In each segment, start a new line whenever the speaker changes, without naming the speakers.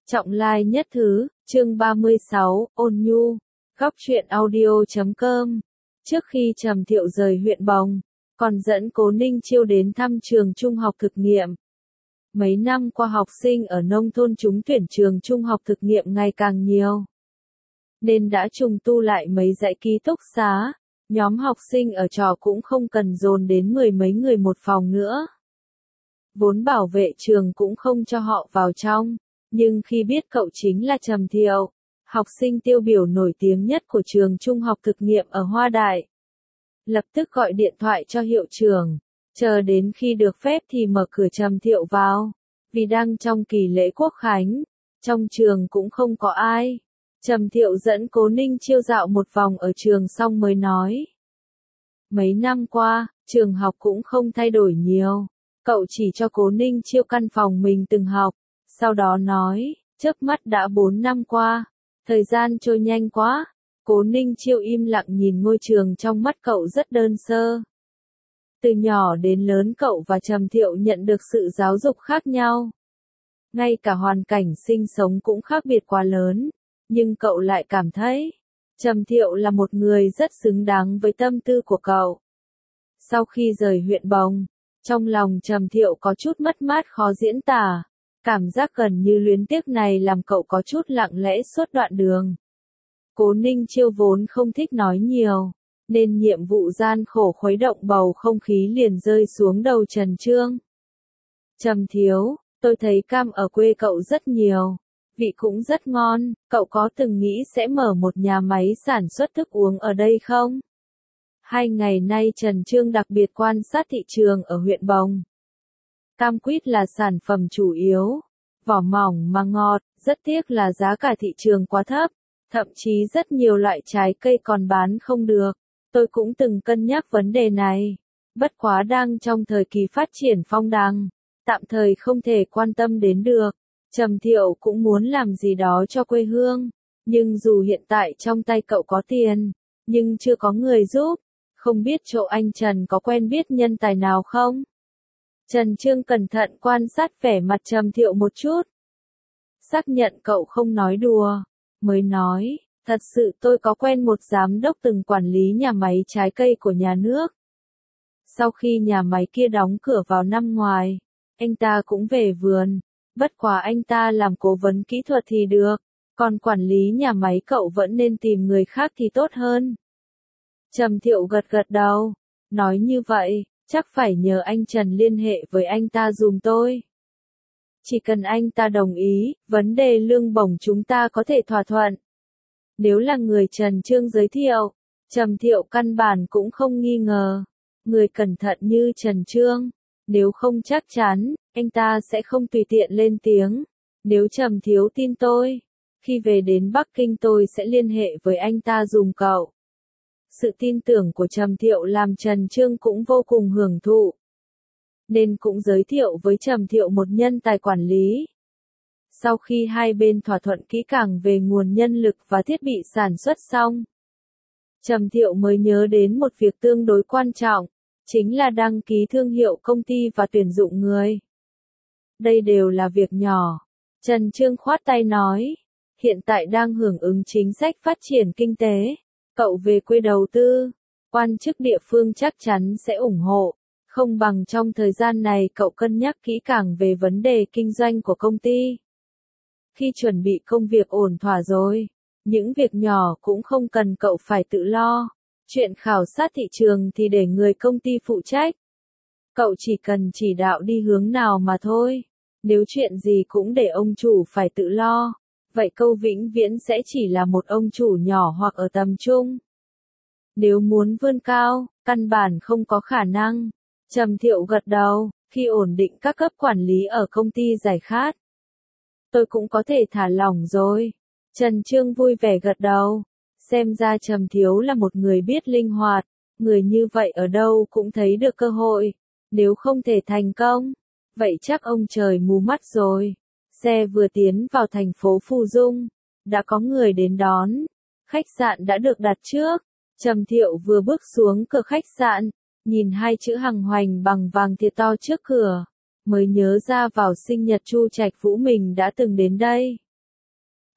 Trọng lai nhất thứ, chương 36, ôn nhu, góc truyện audio.com. Trước khi Trầm Thiệu rời huyện Bồng, còn dẫn Cố Ninh Chiêu đến thăm trường trung học thực nghiệm. Mấy năm qua học sinh ở nông thôn trúng tuyển trường trung học thực nghiệm ngày càng nhiều, nên đã trùng tu lại mấy dãy ký túc xá, nhóm học sinh ở trọ cũng không cần dồn đến mười mấy người một phòng nữa. Vốn bảo vệ trường cũng không cho họ vào trong, nhưng khi biết cậu chính là Trầm Thiệu, học sinh tiêu biểu nổi tiếng nhất của trường trung học thực nghiệm ở Hoa Đại, lập tức gọi điện thoại cho hiệu trưởng, chờ đến khi được phép thì mở cửa Trầm Thiệu vào. Vì đang trong kỳ lễ Quốc Khánh, trong trường cũng không có ai. Trầm Thiệu dẫn Cố Ninh Chiêu dạo một vòng ở trường xong mới nói. Mấy năm qua, trường học cũng không thay đổi nhiều. Cậu chỉ cho Cố Ninh Chiêu căn phòng mình từng học, sau đó nói, chớp mắt đã 4 năm qua, thời gian trôi nhanh quá. Cố Ninh Chiêu im lặng nhìn ngôi trường trong mắt cậu rất đơn sơ. Từ nhỏ đến lớn cậu và Trầm Thiệu nhận được sự giáo dục khác nhau. Ngay cả hoàn cảnh sinh sống cũng khác biệt quá lớn, nhưng cậu lại cảm thấy, Trầm Thiệu là một người rất xứng đáng với tâm tư của cậu. Sau khi rời huyện Bồng, trong lòng Trầm Thiệu có chút mất mát khó diễn tả, cảm giác gần như luyến tiếc này làm cậu có chút lặng lẽ suốt đoạn đường. Cố Ninh Chiêu vốn không thích nói nhiều, nên nhiệm vụ gian khổ khuấy động bầu không khí liền rơi xuống đầu Trần Trương. Trầm Thiếu, tôi thấy cam ở quê cậu rất nhiều, vị cũng rất ngon, cậu có từng nghĩ sẽ mở một nhà máy sản xuất thức uống ở đây không? 2 ngày nay Trần Trương đặc biệt quan sát thị trường ở huyện Bồng. Cam quýt là sản phẩm chủ yếu, vỏ mỏng mà ngọt, rất tiếc là giá cả thị trường quá thấp, thậm chí rất nhiều loại trái cây còn bán không được. Tôi cũng từng cân nhắc vấn đề này, bất quá đang trong thời kỳ phát triển phong đằng, tạm thời không thể quan tâm đến được. Trầm Thiệu cũng muốn làm gì đó cho quê hương, nhưng dù hiện tại trong tay cậu có tiền, nhưng chưa có người giúp, không biết chỗ anh Trần có quen biết nhân tài nào không? Trần Trương cẩn thận quan sát vẻ mặt Trầm Thiệu một chút. Xác nhận cậu không nói đùa, mới nói, thật sự tôi có quen một giám đốc từng quản lý nhà máy trái cây của nhà nước. Sau khi nhà máy kia đóng cửa vào năm ngoài, anh ta cũng về vườn, bất quá anh ta làm cố vấn kỹ thuật thì được, còn quản lý nhà máy cậu vẫn nên tìm người khác thì tốt hơn. Trầm Thiệu gật gật đầu, nói như vậy, chắc phải nhờ anh Trần liên hệ với anh ta giùm tôi. Chỉ cần anh ta đồng ý, vấn đề lương bổng chúng ta có thể thỏa thuận. Nếu là người Trần Trương giới thiệu, Trầm Thiệu căn bản cũng không nghi ngờ. Người cẩn thận như Trần Trương, nếu không chắc chắn, anh ta sẽ không tùy tiện lên tiếng. Nếu Trầm Thiếu tin tôi, khi về đến Bắc Kinh tôi sẽ liên hệ với anh ta giùm cậu. Sự tin tưởng của Trầm Thiệu làm Trần Trương cũng vô cùng hưởng thụ, nên cũng giới thiệu với Trầm Thiệu một nhân tài quản lý. Sau khi hai bên thỏa thuận kỹ càng về nguồn nhân lực và thiết bị sản xuất xong, Trầm Thiệu mới nhớ đến một việc tương đối quan trọng, chính là đăng ký thương hiệu công ty và tuyển dụng người. Đây đều là việc nhỏ. Trần Trương khoát tay nói, hiện tại đang hưởng ứng chính sách phát triển kinh tế, cậu về quê đầu tư, quan chức địa phương chắc chắn sẽ ủng hộ, không bằng trong thời gian này cậu cân nhắc kỹ càng về vấn đề kinh doanh của công ty. Khi chuẩn bị công việc ổn thỏa rồi, những việc nhỏ cũng không cần cậu phải tự lo, chuyện khảo sát thị trường thì để người công ty phụ trách. Cậu chỉ cần chỉ đạo đi hướng nào mà thôi, nếu chuyện gì cũng để ông chủ phải tự lo, vậy câu vĩnh viễn sẽ chỉ là một ông chủ nhỏ hoặc ở tầm trung. Nếu muốn vươn cao, căn bản không có khả năng. Trầm Thiệu gật đầu, khi ổn định các cấp quản lý ở công ty giải khát, tôi cũng có thể thả lỏng rồi. Trần Trương vui vẻ gật đầu, xem ra Trầm Thiếu là một người biết linh hoạt, người như vậy ở đâu cũng thấy được cơ hội, nếu không thể thành công, vậy chắc ông trời mù mắt rồi. Xe vừa tiến vào thành phố Phù Dung, đã có người đến đón, khách sạn đã được đặt trước. Trầm Thiệu vừa bước xuống cửa khách sạn, nhìn hai chữ Hằng Hoành bằng vàng thiệt to trước cửa, mới nhớ ra vào sinh nhật Chu Trạch Vũ mình đã từng đến đây.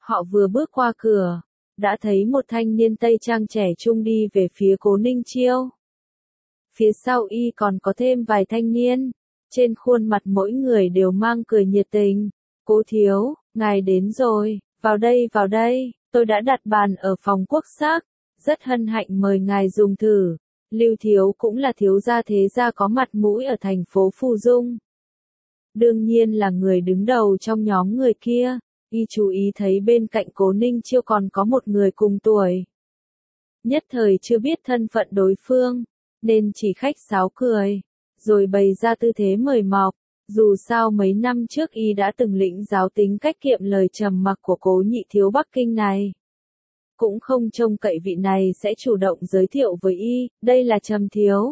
Họ vừa bước qua cửa, đã thấy một thanh niên Tây Trang trẻ trung đi về phía Cố Ninh Chiêu. Phía sau y còn có thêm vài thanh niên, trên khuôn mặt mỗi người đều mang cười nhiệt tình. Cố thiếu, ngài đến rồi, vào đây, tôi đã đặt bàn ở phòng quốc sắc, rất hân hạnh mời ngài dùng thử. Lưu thiếu cũng là thiếu gia thế gia có mặt mũi ở thành phố Phù Dung. Đương nhiên là người đứng đầu trong nhóm người kia, y chú ý thấy bên cạnh Cố Ninh Chiêu còn có một người cùng tuổi. Nhất thời chưa biết thân phận đối phương, nên chỉ khách sáo cười, rồi bày ra tư thế mời mọc. Dù sao mấy năm trước y đã từng lĩnh giáo tính cách kiệm lời trầm mặc của Cố nhị thiếu Bắc Kinh này. Cũng không trông cậy vị này sẽ chủ động giới thiệu với y, đây là Trầm thiếu.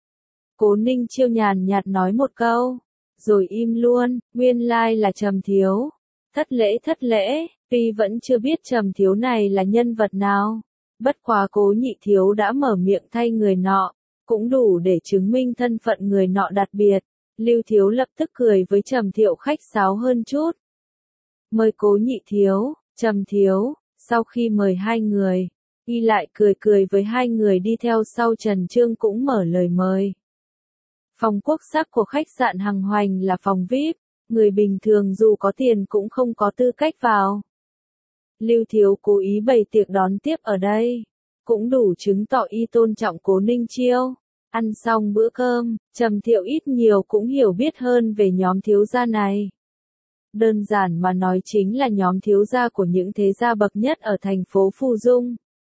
Cố Ninh Chiêu nhàn nhạt nói một câu, rồi im luôn, nguyên lai là Trầm thiếu. Thất lễ, tuy vẫn chưa biết Trầm thiếu này là nhân vật nào. Bất quá Cố nhị thiếu đã mở miệng thay người nọ, cũng đủ để chứng minh thân phận người nọ đặc biệt. Lưu thiếu lập tức cười với Trầm thiệu khách sáo hơn chút. Mời Cố nhị thiếu, Trầm thiếu, sau khi mời hai người, y lại cười với hai người đi theo sau. Trần Trương cũng mở lời mời. Phòng quốc sắc của khách sạn Hằng Hoành là phòng VIP, người bình thường dù có tiền cũng không có tư cách vào. Lưu thiếu cố ý bày tiệc đón tiếp ở đây, cũng đủ chứng tỏ y tôn trọng Cố Ninh Chiêu. Ăn xong bữa cơm, Trầm thiệu ít nhiều cũng hiểu biết hơn về nhóm thiếu gia này. Đơn giản mà nói chính là nhóm thiếu gia của những thế gia bậc nhất ở thành phố Phù Dung.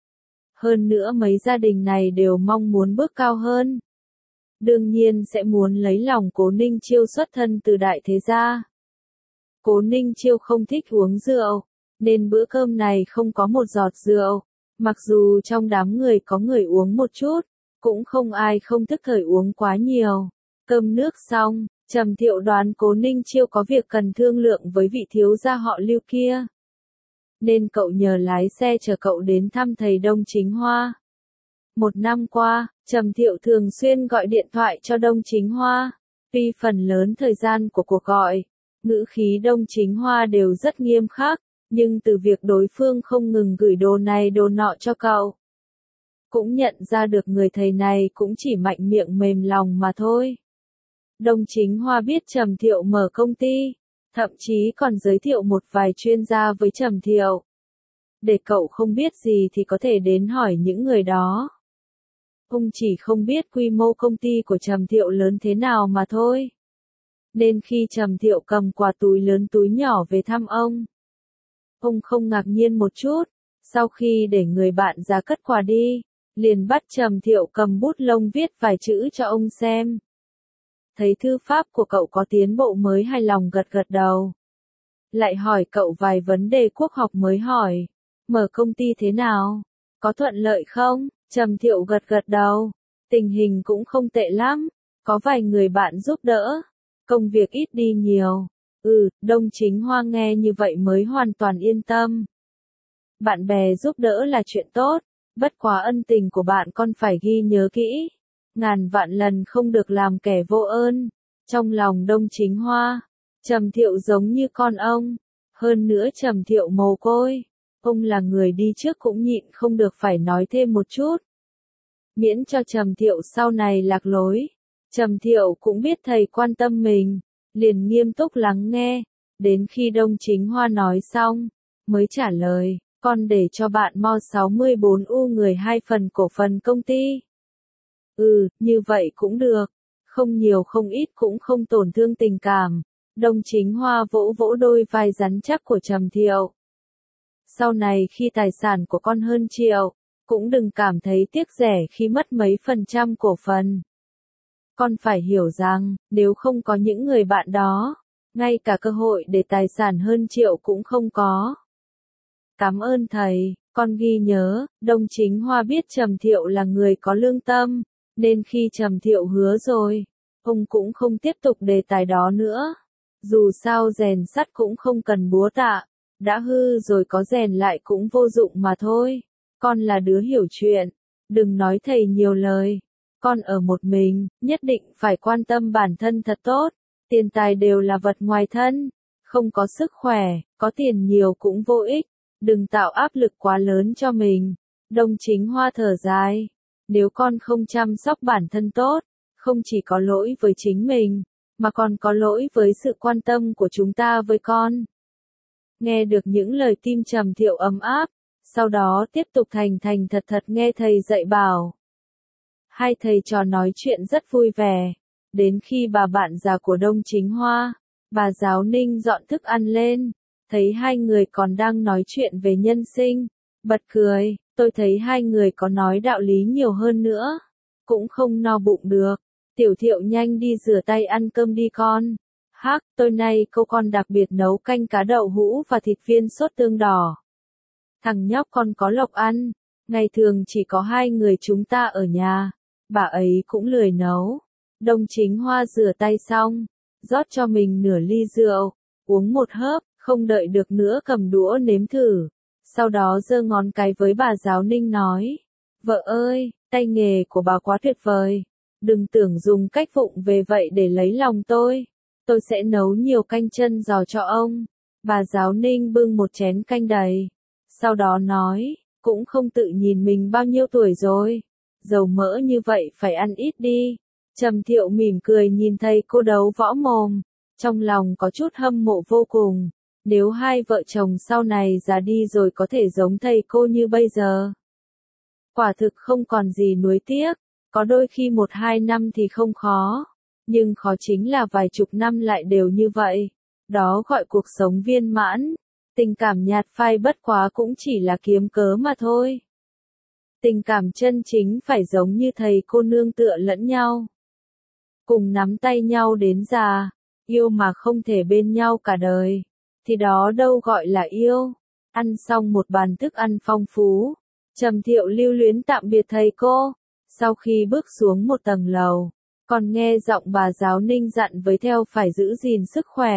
Hơn nữa mấy gia đình này đều mong muốn bước cao hơn. Đương nhiên sẽ muốn lấy lòng Cố Ninh Chiêu xuất thân từ đại thế gia. Cố Ninh Chiêu không thích uống rượu, nên bữa cơm này không có một giọt rượu. Mặc dù trong đám người có người uống một chút, cũng không ai không tức thời uống quá nhiều. Cơm nước xong, Trầm thiệu đoán Cố Ninh Chiêu có việc cần thương lượng với vị thiếu gia họ Lưu kia. Nên cậu nhờ lái xe chở cậu đến thăm thầy Đông Chính Hoa. Một năm qua, Trầm thiệu thường xuyên gọi điện thoại cho Đông Chính Hoa. Tuy phần lớn thời gian của cuộc gọi, ngữ khí Đông Chính Hoa đều rất nghiêm khắc, nhưng từ việc đối phương không ngừng gửi đồ này đồ nọ cho cậu, cũng nhận ra được người thầy này cũng chỉ mạnh miệng mềm lòng mà thôi. Đông Chính Hoa biết Trầm thiệu mở công ty, thậm chí còn giới thiệu một vài chuyên gia với Trầm thiệu. Để cậu không biết gì thì có thể đến hỏi những người đó. Ông chỉ không biết quy mô công ty của Trầm thiệu lớn thế nào mà thôi. Nên khi Trầm thiệu cầm quà túi lớn túi nhỏ về thăm ông không ngạc nhiên một chút. Sau khi để người bạn ra cất quà đi, liền bắt Trầm thiệu cầm bút lông viết vài chữ cho ông xem. Thấy thư pháp của cậu có tiến bộ mới hài lòng gật gật đầu. Lại hỏi cậu vài vấn đề quốc học mới hỏi. Mở công ty thế nào? Có thuận lợi không? Trầm thiệu gật gật đầu. Tình hình cũng không tệ lắm. Có vài người bạn giúp đỡ. Công việc ít đi nhiều. Đông Chính Hoa nghe như vậy mới hoàn toàn yên tâm. Bạn bè giúp đỡ là chuyện tốt. Bất quá ân tình của bạn con phải ghi nhớ kỹ. Ngàn vạn lần không được làm kẻ vô ơn. Trong lòng Đông Chính Hoa, Trầm thiệu giống như con ông. Hơn nữa Trầm thiệu mồ côi. Ông là người đi trước cũng nhịn không được phải nói thêm một chút. Miễn cho Trầm thiệu sau này lạc lối. Trầm thiệu cũng biết thầy quan tâm mình, liền nghiêm túc lắng nghe. Đến khi Đông Chính Hoa nói xong, mới trả lời, con để cho bạn Mo 64U người 2 phần cổ phần công ty. Như vậy cũng được. Không nhiều không ít cũng không tổn thương tình cảm. Đông Chính Hoa vỗ vỗ đôi vai rắn chắc của Trầm thiệu. Sau này khi tài sản của con hơn triệu, cũng đừng cảm thấy tiếc rẻ khi mất mấy % cổ phần. Con phải hiểu rằng, nếu không có những người bạn đó, ngay cả cơ hội để tài sản hơn triệu cũng không có. Cảm ơn thầy, con ghi nhớ. Đông Chính Hoa biết Trầm thiệu là người có lương tâm, nên khi Trầm thiệu hứa rồi, ông cũng không tiếp tục đề tài đó nữa. Dù sao rèn sắt cũng không cần búa tạ, đã hư rồi có rèn lại cũng vô dụng mà thôi. Con là đứa hiểu chuyện, đừng nói thầy nhiều lời. Con ở một mình, nhất định phải quan tâm bản thân thật tốt. Tiền tài đều là vật ngoài thân, không có sức khỏe, có tiền nhiều cũng vô ích. đừng tạo áp lực quá lớn cho mình. Đông Chính Hoa thở dài, nếu con không chăm sóc bản thân tốt, không chỉ có lỗi với chính mình, mà còn có lỗi với sự quan tâm của chúng ta với con. Nghe được những lời tim Trầm Thiệu ấm áp, sau đó tiếp tục thành thành thật thật nghe thầy dạy bảo. Hai thầy trò nói chuyện rất vui vẻ, đến khi bà bạn già của Đông Chính Hoa, bà Giáo Ninh dọn thức ăn lên, thấy hai người còn đang nói chuyện về nhân sinh, bật cười, tôi thấy hai người có nói đạo lý nhiều hơn nữa, cũng không no bụng được. Tiểu Thiệu nhanh đi rửa tay ăn cơm đi con. Hắc, tối nay cô con đặc biệt nấu canh cá đậu hũ và thịt viên sốt tương đỏ. Thằng nhóc con có lộc ăn, ngày thường chỉ có hai người chúng ta ở nhà, bà ấy cũng lười nấu. Đông Chính Hoa rửa tay xong, rót cho mình nửa ly rượu, uống một hớp, không đợi được nữa cầm đũa nếm thử. Sau đó giơ ngón cái với bà Giáo Ninh nói, vợ ơi, tay nghề của bà quá tuyệt vời, đừng tưởng dùng cách vụng về vậy để lấy lòng tôi sẽ nấu nhiều canh chân giò cho ông. Bà Giáo Ninh bưng một chén canh đầy, sau đó nói, cũng không tự nhìn mình bao nhiêu tuổi rồi, dầu mỡ như vậy phải ăn ít đi. Trầm Thiệu mỉm cười nhìn thầy cô đấu võ mồm, trong lòng có chút hâm mộ vô cùng, nếu hai vợ chồng sau này già đi rồi có thể giống thầy cô như bây giờ. Quả thực không còn gì nuối tiếc, có đôi khi 1-2 năm thì không khó, nhưng khó chính là vài chục năm lại đều như vậy, đó gọi cuộc sống viên mãn. Tình cảm nhạt phai bất quá cũng chỉ là kiếm cớ mà thôi. Tình cảm chân chính phải giống như thầy cô nương tựa lẫn nhau, cùng nắm tay nhau đến già, yêu mà không thể bên nhau cả đời, thì đó đâu gọi là yêu. Ăn xong một bàn thức ăn phong phú, Trầm Thiệu lưu luyến tạm biệt thầy cô, sau khi bước xuống một tầng lầu, còn nghe giọng bà Giáo Ninh dặn với theo phải giữ gìn sức khỏe.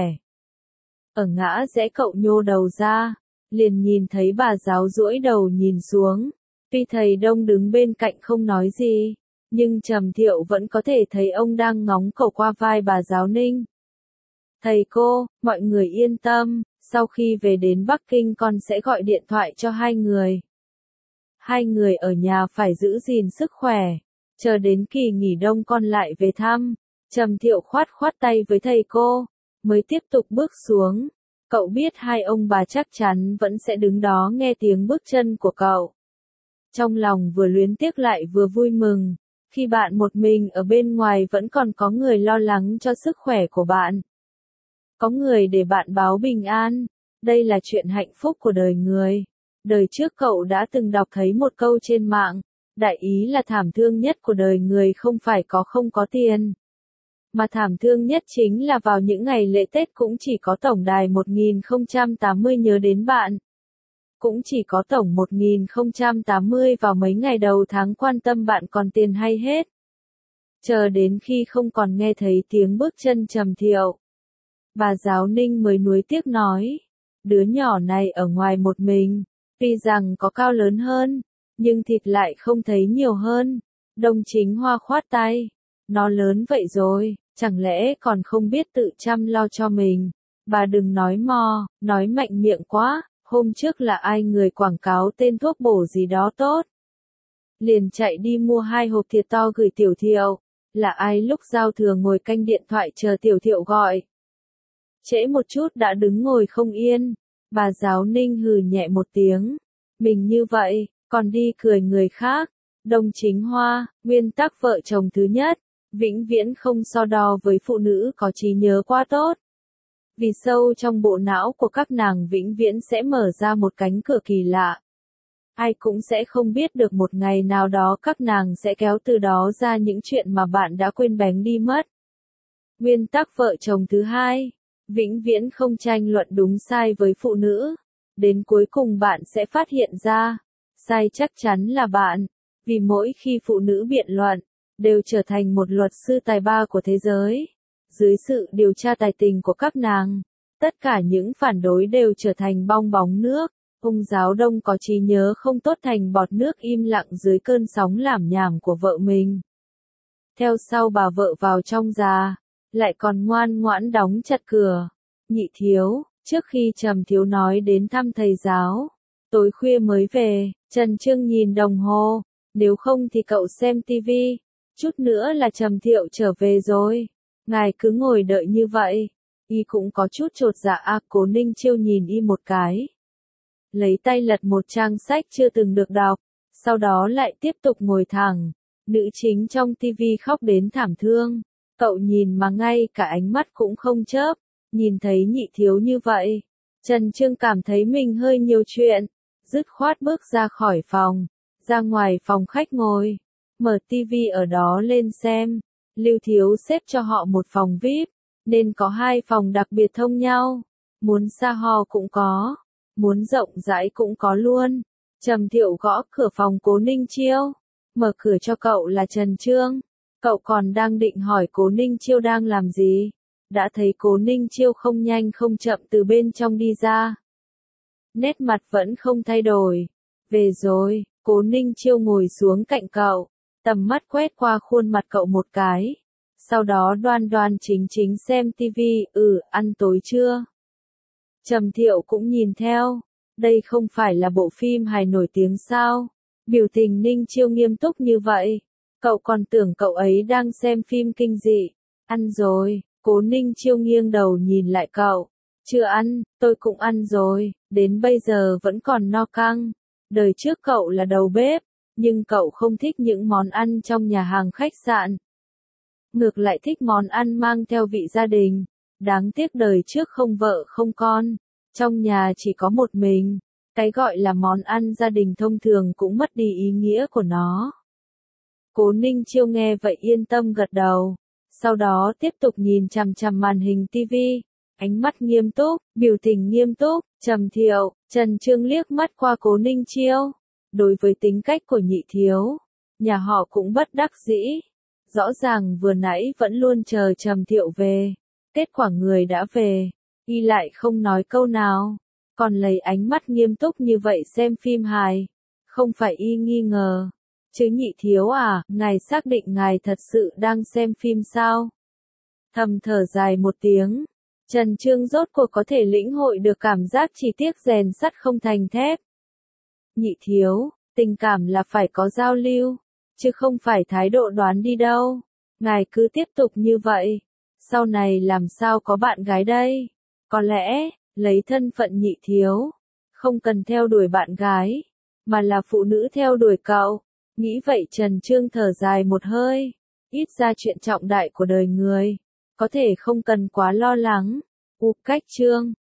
Ở ngã rẽ cậu nhô đầu ra, liền nhìn thấy bà giáo duỗi đầu nhìn xuống, tuy thầy Đông đứng bên cạnh không nói gì, nhưng Trầm Thiệu vẫn có thể thấy ông đang ngóng cầu qua vai bà Giáo Ninh. Thầy cô, mọi người yên tâm, sau khi về đến Bắc Kinh con sẽ gọi điện thoại cho hai người. Hai người ở nhà phải giữ gìn sức khỏe, chờ đến kỳ nghỉ đông con lại về thăm. Trầm Thiệu khoát khoát tay với thầy cô, mới tiếp tục bước xuống. Cậu biết hai ông bà chắc chắn vẫn sẽ đứng đó nghe tiếng bước chân của cậu. Trong lòng vừa luyến tiếc lại vừa vui mừng, khi bạn một mình ở bên ngoài vẫn còn có người lo lắng cho sức khỏe của bạn. Có người để bạn báo bình an, đây là chuyện hạnh phúc của đời người. Đời trước cậu đã từng đọc thấy một câu trên mạng, đại ý là thảm thương nhất của đời người không phải có không có tiền, mà thảm thương nhất chính là vào những ngày lễ Tết cũng chỉ có tổng đài 1080 nhớ đến bạn. Cũng chỉ có tổng 1080 vào mấy ngày đầu tháng quan tâm bạn còn tiền hay hết. Chờ đến khi không còn nghe thấy tiếng bước chân Trầm Thiệu, bà Giáo Ninh mới nuối tiếc nói, đứa nhỏ này ở ngoài một mình, tuy rằng có cao lớn hơn, nhưng thịt lại không thấy nhiều hơn. Đông Chính Hoa khoát tay, nó lớn vậy rồi, chẳng lẽ còn không biết tự chăm lo cho mình. Bà đừng nói mò, nói mạnh miệng quá, hôm trước là ai người quảng cáo tên thuốc bổ gì đó tốt. Liền chạy đi mua 2 hộp thịt to gửi Tiểu Thiệu, là ai lúc giao thừa ngồi canh điện thoại chờ Tiểu Thiệu gọi. Trễ một chút đã đứng ngồi không yên, bà Giáo Ninh hừ nhẹ một tiếng, mình như vậy, còn đi cười người khác. Đông Chính Hoa, nguyên tắc vợ chồng thứ nhất, vĩnh viễn không so đo với phụ nữ có trí nhớ quá tốt. Vì sâu trong bộ não của các nàng vĩnh viễn sẽ mở ra một cánh cửa kỳ lạ. Ai cũng sẽ không biết được một ngày nào đó các nàng sẽ kéo từ đó ra những chuyện mà bạn đã quên bén đi mất. Nguyên tắc vợ chồng thứ hai, vĩnh viễn không tranh luận đúng sai với phụ nữ. Đến cuối cùng bạn sẽ phát hiện ra, sai chắc chắn là bạn, vì mỗi khi phụ nữ biện luận, đều trở thành một luật sư tài ba của thế giới. Dưới sự điều tra tài tình của các nàng, tất cả những phản đối đều trở thành bong bóng nước. Ông giáo Đông có trí nhớ không tốt thành bọt nước im lặng dưới cơn sóng lảm nhảm của vợ mình. Theo sau bà vợ vào trong già, lại còn ngoan ngoãn đóng chặt cửa. Nhị thiếu, trước khi Trầm thiếu nói đến thăm thầy giáo, Tối khuya mới về, Trần Chương nhìn đồng hồ, nếu không thì cậu xem tivi, chút nữa là Trầm Thiệu trở về rồi. Ngài cứ ngồi đợi như vậy. Y cũng có chút chột dạ Cố Ninh Chiêu nhìn y một cái. Lấy tay lật một trang sách chưa từng được đọc, sau đó lại tiếp tục ngồi thẳng. Nữ chính trong tivi khóc đến thảm thương. Cậu nhìn mà ngay cả ánh mắt cũng không chớp, nhìn thấy Nhị Thiếu như vậy. Trần Chương cảm thấy mình hơi nhiều chuyện, dứt khoát bước ra khỏi phòng, ra ngoài phòng khách ngồi, mở tivi ở đó lên xem. Lưu Thiếu xếp cho họ một phòng VIP, nên có 2 phòng đặc biệt thông nhau, muốn xa ho cũng có, muốn rộng rãi cũng có luôn. Trầm Thiệu gõ cửa phòng Cố Ninh Chiêu, mở cửa cho cậu là Trần Chương. Cậu còn đang định hỏi Cố Ninh Chiêu đang làm gì, đã thấy Cố Ninh Chiêu không nhanh không chậm từ bên trong đi ra. Nét mặt vẫn không thay đổi. Về rồi, Cố Ninh Chiêu ngồi xuống cạnh cậu, tầm mắt quét qua khuôn mặt cậu một cái. Sau đó đoan đoan chính chính xem tivi, ăn tối chưa? Trầm Thiệu cũng nhìn theo, đây không phải là bộ phim hài nổi tiếng sao? Biểu tình Ninh Chiêu nghiêm túc như vậy, cậu còn tưởng cậu ấy đang xem phim kinh dị. Ăn rồi, Cố Ninh Chiêu nghiêng đầu nhìn lại cậu. Chưa ăn, tôi cũng ăn rồi, đến bây giờ vẫn còn no căng. Đời trước cậu là đầu bếp, nhưng cậu không thích những món ăn trong nhà hàng khách sạn. Ngược lại thích món ăn mang theo vị gia đình. Đáng tiếc đời trước không vợ không con, trong nhà chỉ có một mình. Cái gọi là món ăn gia đình thông thường cũng mất đi ý nghĩa của nó. Cố Ninh Chiêu nghe vậy yên tâm gật đầu, sau đó tiếp tục nhìn chằm chằm màn hình tivi, ánh mắt nghiêm túc, biểu tình nghiêm túc. Trầm Thiệu, Trần Chương liếc mắt qua Cố Ninh Chiêu. Đối với tính cách của Nhị Thiếu, nhà họ cũng bất đắc dĩ. Rõ ràng vừa nãy vẫn luôn chờ Trầm Thiệu về, kết quả người đã về, y lại không nói câu nào, còn lấy ánh mắt nghiêm túc như vậy xem phim hài. Không phải y nghi ngờ, chứ Nhị Thiếu ngài xác định ngài thật sự đang xem phim sao? Thầm thở dài một tiếng, Trần Chương rốt cuộc có thể lĩnh hội được cảm giác chỉ tiếc rèn sắt không thành thép. Nhị Thiếu, tình cảm là phải có giao lưu, chứ không phải thái độ đoán đi đâu. Ngài cứ tiếp tục như vậy, sau này làm sao có bạn gái đây? Có lẽ, lấy thân phận Nhị Thiếu, không cần theo đuổi bạn gái, mà là phụ nữ theo đuổi cậu. Nghĩ vậy Trần Chương thở dài một hơi, ít ra chuyện trọng đại của đời người, có thể không cần quá lo lắng. Cách Chương